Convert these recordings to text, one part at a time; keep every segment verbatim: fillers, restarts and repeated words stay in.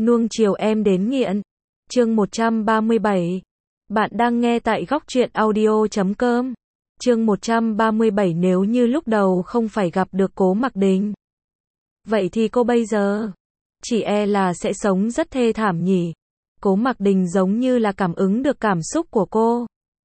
Nuông chiều em đến nghiện. Chương một trăm ba mươi bảy. Bạn đang nghe tại góc truyện audio chấm com. Chương một trăm ba mươi bảy. Nếu như lúc đầu không phải gặp được Cố Mặc Đình, vậy thì cô bây giờ chỉ e là sẽ sống rất thê thảm nhỉ. Cố Mặc Đình giống như là cảm ứng được cảm xúc của cô,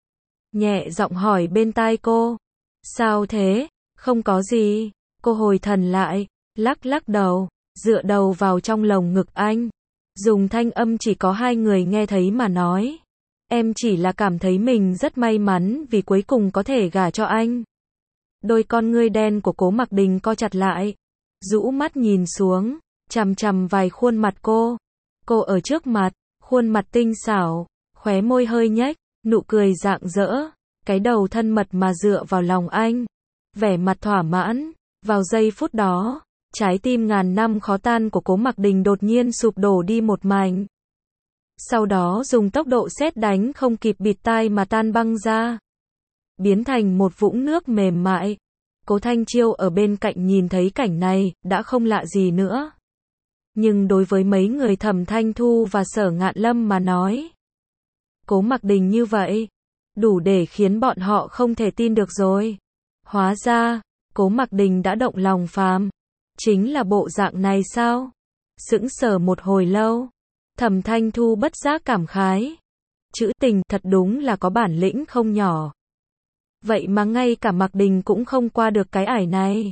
nhẹ giọng hỏi bên tai cô. Sao thế? Không có gì. Cô hồi thần lại, lắc lắc đầu, dựa đầu vào trong lồng ngực anh, dùng thanh âm chỉ có hai người nghe thấy mà nói. Em chỉ là cảm thấy mình rất may mắn vì cuối cùng có thể gả cho anh. Đôi con ngươi đen của Cố Mặc Đình co chặt lại, rũ mắt nhìn xuống, chằm chằm vài khuôn mặt cô. Cô ở trước mặt, khuôn mặt tinh xảo, khóe môi hơi nhếch, nụ cười rạng rỡ, cái đầu thân mật mà dựa vào lòng anh, vẻ mặt thỏa mãn. Vào giây phút đó, trái tim ngàn năm khó tan của Cố Mặc Đình đột nhiên sụp đổ đi một mảnh. Sau đó dùng tốc độ sét đánh không kịp bịt tai mà tan băng ra, biến thành một vũng nước mềm mại. Cố Thanh Chiêu ở bên cạnh nhìn thấy cảnh này, đã không lạ gì nữa. Nhưng đối với mấy người Thẩm Thanh Thu và Sở Ngạn Lâm mà nói, Cố Mặc Đình như vậy, đủ để khiến bọn họ không thể tin được rồi. Hóa ra, Cố Mặc Đình đã động lòng phàm. Chính là bộ dạng này sao? Sững sờ một hồi lâu, Thẩm Thanh Thu bất giác cảm khái. Chữ tình thật đúng là có bản lĩnh không nhỏ. Vậy mà ngay cả Mặc Đình cũng không qua được cái ải này.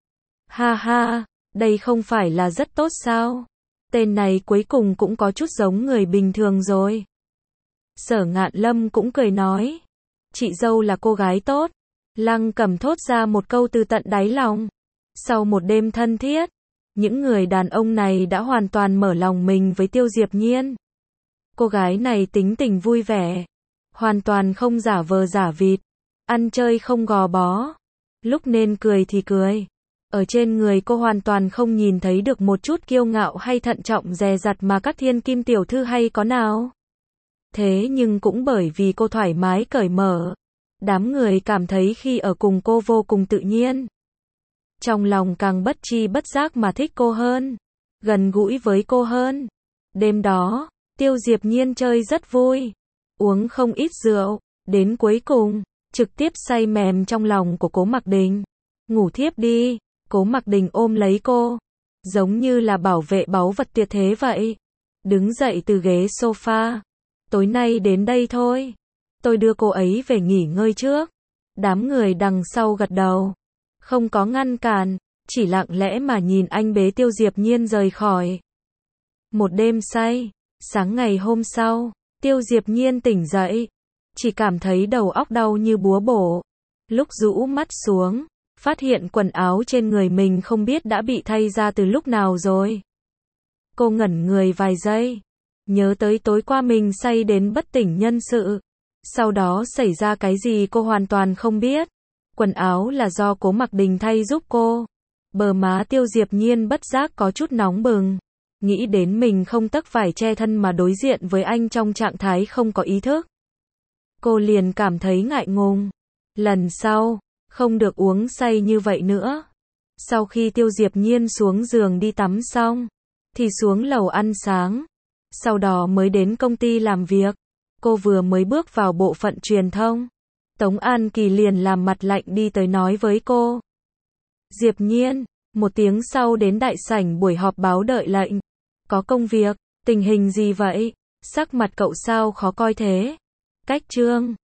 Ha ha, đây không phải là rất tốt sao? Tên này cuối cùng cũng có chút giống người bình thường rồi. Sở Ngạn Lâm cũng cười nói. Chị dâu là cô gái tốt. Lăng Cầm thốt ra một câu từ tận đáy lòng. Sau một đêm thân thiết, những người đàn ông này đã hoàn toàn mở lòng mình với Tiêu Diệp Nhiên. Cô gái này tính tình vui vẻ, hoàn toàn không giả vờ giả vịt, ăn chơi không gò bó, lúc nên cười thì cười. Ở trên người cô hoàn toàn không nhìn thấy được một chút kiêu ngạo hay thận trọng dè dặt mà các thiên kim tiểu thư hay có nào. Thế nhưng cũng bởi vì cô thoải mái cởi mở, đám người cảm thấy khi ở cùng cô vô cùng tự nhiên. Trong lòng càng bất chi bất giác mà thích cô hơn, gần gũi với cô hơn. Đêm đó, Tiêu Diệp Nhiên chơi rất vui, uống không ít rượu, đến cuối cùng, trực tiếp say mềm trong lòng của Cố Mặc Đình. Ngủ thiếp đi. Cố Mặc Đình ôm lấy cô, giống như là bảo vệ báu vật tuyệt thế vậy. Đứng dậy từ ghế sofa. Tối nay đến đây thôi. Tôi đưa cô ấy về nghỉ ngơi trước. Đám người đằng sau gật đầu, không có ngăn cản, chỉ lặng lẽ mà nhìn anh bế Tiêu Diệp Nhiên rời khỏi. Một đêm say, sáng ngày hôm sau, Tiêu Diệp Nhiên tỉnh dậy, chỉ cảm thấy đầu óc đau như búa bổ. Lúc rũ mắt xuống, phát hiện quần áo trên người mình không biết đã bị thay ra từ lúc nào rồi. Cô ngẩn người vài giây, nhớ tới tối qua mình say đến bất tỉnh nhân sự. Sau đó xảy ra cái gì cô hoàn toàn không biết. Quần áo là do Cố Mặc Đình thay giúp cô. Bờ má Tiêu Diệp Nhiên bất giác có chút nóng bừng. Nghĩ đến mình không tấc phải che thân mà đối diện với anh trong trạng thái không có ý thức, cô liền cảm thấy ngại ngùng. Lần sau, không được uống say như vậy nữa. Sau khi Tiêu Diệp Nhiên xuống giường đi tắm xong, thì xuống lầu ăn sáng. Sau đó mới đến công ty làm việc. Cô vừa mới bước vào bộ phận truyền thông, Tống An Kỳ liền làm mặt lạnh đi tới nói với cô. Diệp Nhiên, một tiếng sau đến đại sảnh buổi họp báo đợi lệnh. Có công việc, tình hình gì vậy? Sắc mặt cậu sao khó coi thế? Cách trương,